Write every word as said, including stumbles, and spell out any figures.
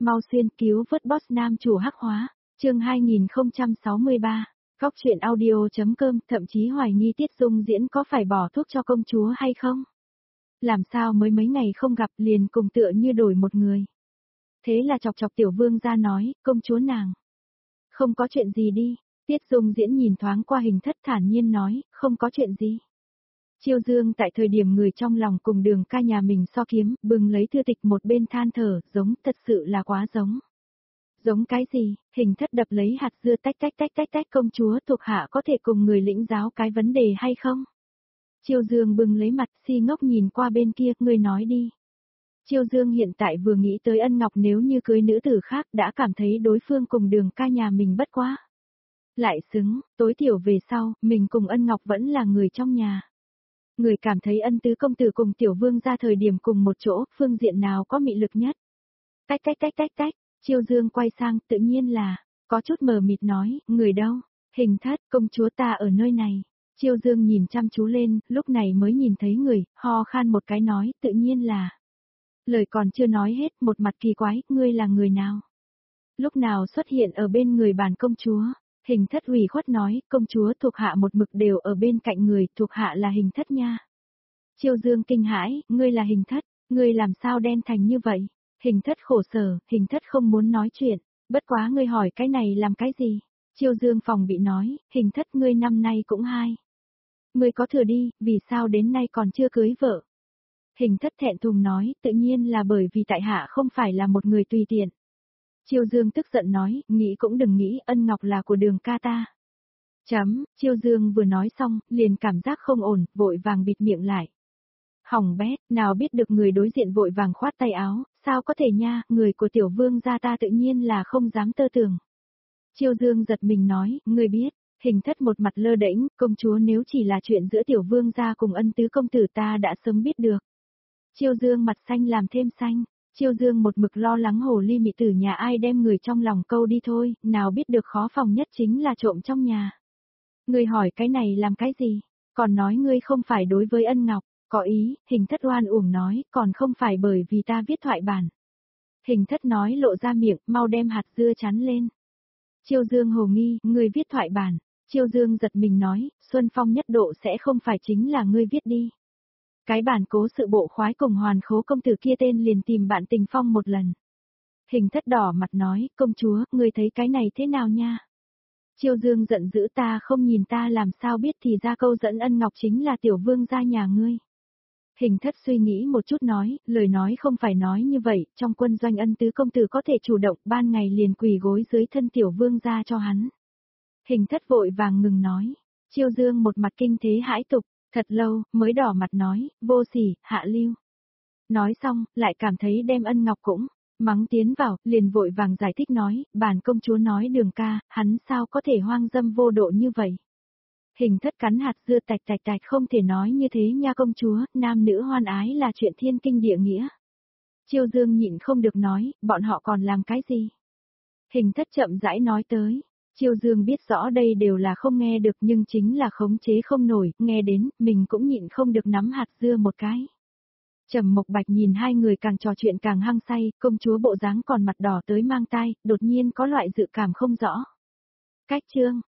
mau xuyên cứu vớt boss nam chủ hắc hóa, chương hai nghìn không trăm sáu mươi ba, Cóc truyện audio.com thậm chí hoài nghi Tiết Dung diễn có phải bỏ thuốc cho công chúa hay không. Làm sao mới mấy ngày không gặp liền cùng tựa như đổi một người. Thế là chọc chọc tiểu vương ra nói, công chúa nàng. Không có chuyện gì đi, Tiết Dung diễn nhìn thoáng qua Hình Thất thản nhiên nói, không có chuyện gì. Chiêu Dương tại thời điểm người trong lòng cùng Đường Ca nhà mình so kiếm, bừng lấy thư tịch một bên than thở, giống, thật sự là quá giống. Giống cái gì? Hình Thất đập lấy hạt dưa tách tách tách tách tách, công chúa thuộc hạ có thể cùng người lĩnh giáo cái vấn đề hay không? Chiêu Dương bừng lấy mặt si ngốc nhìn qua bên kia, người nói đi. Chiêu Dương hiện tại vừa nghĩ tới Ân Ngọc nếu như cưới nữ tử khác đã cảm thấy đối phương cùng Đường Ca nhà mình bất quá. Lại xứng, tối thiểu về sau, mình cùng Ân Ngọc vẫn là người trong nhà. Người cảm thấy Ân tứ công tử cùng tiểu vương ra thời điểm cùng một chỗ, phương diện nào có mị lực nhất? Tách tách tách tách tách, Chiêu Dương quay sang, tự nhiên là, có chút mờ mịt nói, người đâu? Hình Thất, công chúa ta ở nơi này. Chiêu Dương nhìn chăm chú lên, lúc này mới nhìn thấy người, ho khan một cái nói, tự nhiên là. Lời còn chưa nói hết, một mặt kỳ quái, ngươi là người nào? Lúc nào xuất hiện ở bên người bản công chúa? Hình Thất ủy khuất nói, công chúa thuộc hạ một mực đều ở bên cạnh người, thuộc hạ là Hình Thất nha. Chiêu Dương kinh hãi, ngươi là Hình Thất, ngươi làm sao đen thành như vậy? Hình Thất khổ sở, Hình Thất không muốn nói chuyện, bất quá ngươi hỏi cái này làm cái gì? Chiêu Dương phòng bị nói, Hình Thất ngươi năm nay cũng hai. Ngươi có thừa đi, vì sao đến nay còn chưa cưới vợ? Hình Thất thẹn thùng nói, tự nhiên là bởi vì tại hạ không phải là một người tùy tiện. Chiêu Dương tức giận nói, nghĩ cũng đừng nghĩ, Ân Ngọc là của Đường Ca ta. Chấm, Chiêu Dương vừa nói xong, liền cảm giác không ổn, vội vàng bịt miệng lại. Hỏng bét, nào biết được người đối diện vội vàng khoát tay áo, sao có thể nha, người của tiểu vương gia ta tự nhiên là không dám tơ tưởng. Chiêu Dương giật mình nói, người biết, Hình Thất một mặt lơ đễnh, công chúa nếu chỉ là chuyện giữa tiểu vương gia cùng Ân tứ công tử ta đã sớm biết được. Chiêu Dương mặt xanh làm thêm xanh. Chiêu Dương một mực lo lắng hồ ly mị tử nhà ai đem người trong lòng câu đi thôi, nào biết được khó phòng nhất chính là trộm trong nhà. Ngươi hỏi cái này làm cái gì? Còn nói ngươi không phải đối với Ân Ngọc, có ý, Hình Thất oan uổng nói, còn không phải bởi vì ta viết thoại bản. Hình Thất nói lộ ra miệng, mau đem hạt dưa chắn lên. Chiêu Dương hồ nghi, ngươi viết thoại bản. Chiêu Dương giật mình nói, Xuân Phong nhất độ sẽ không phải chính là ngươi viết đi. Cái bản cố sự bộ khoái cùng Hoàn Khố công tử kia tên liền tìm bạn Tình Phong một lần. Hình Thất đỏ mặt nói, công chúa, ngươi thấy cái này thế nào nha? Chiêu Dương giận dữ, ta không nhìn ta làm sao biết thì ra câu dẫn Ân Ngọc chính là tiểu vương gia nhà ngươi. Hình Thất suy nghĩ một chút nói, lời nói không phải nói như vậy, trong quân doanh Ân tứ công tử có thể chủ động, ban ngày liền quỳ gối dưới thân tiểu vương gia cho hắn. Hình Thất vội vàng ngừng nói, Chiêu Dương một mặt kinh thế hãi tục. Thật lâu, mới đỏ mặt nói, vô sỉ, hạ lưu. Nói xong, lại cảm thấy đem Ân Ngọc cũng, mắng tiến vào, liền vội vàng giải thích nói, bản công chúa nói Đường Ca, hắn sao có thể hoang dâm vô độ như vậy. Hình Thất cắn hạt dưa tạch tạch tạch, không thể nói như thế nha công chúa, nam nữ hoan ái là chuyện thiên kinh địa nghĩa. Chiêu Dương nhịn không được nói, bọn họ còn làm cái gì? Hình Thất chậm rãi nói tới. Chiêu Dương biết rõ đây đều là không nghe được nhưng chính là khống chế không nổi, nghe đến, mình cũng nhịn không được nắm hạt dưa một cái. Trầm Mộc Bạch nhìn hai người càng trò chuyện càng hăng say, công chúa bộ dáng còn mặt đỏ tới mang tai, đột nhiên có loại dự cảm không rõ. Cách chương,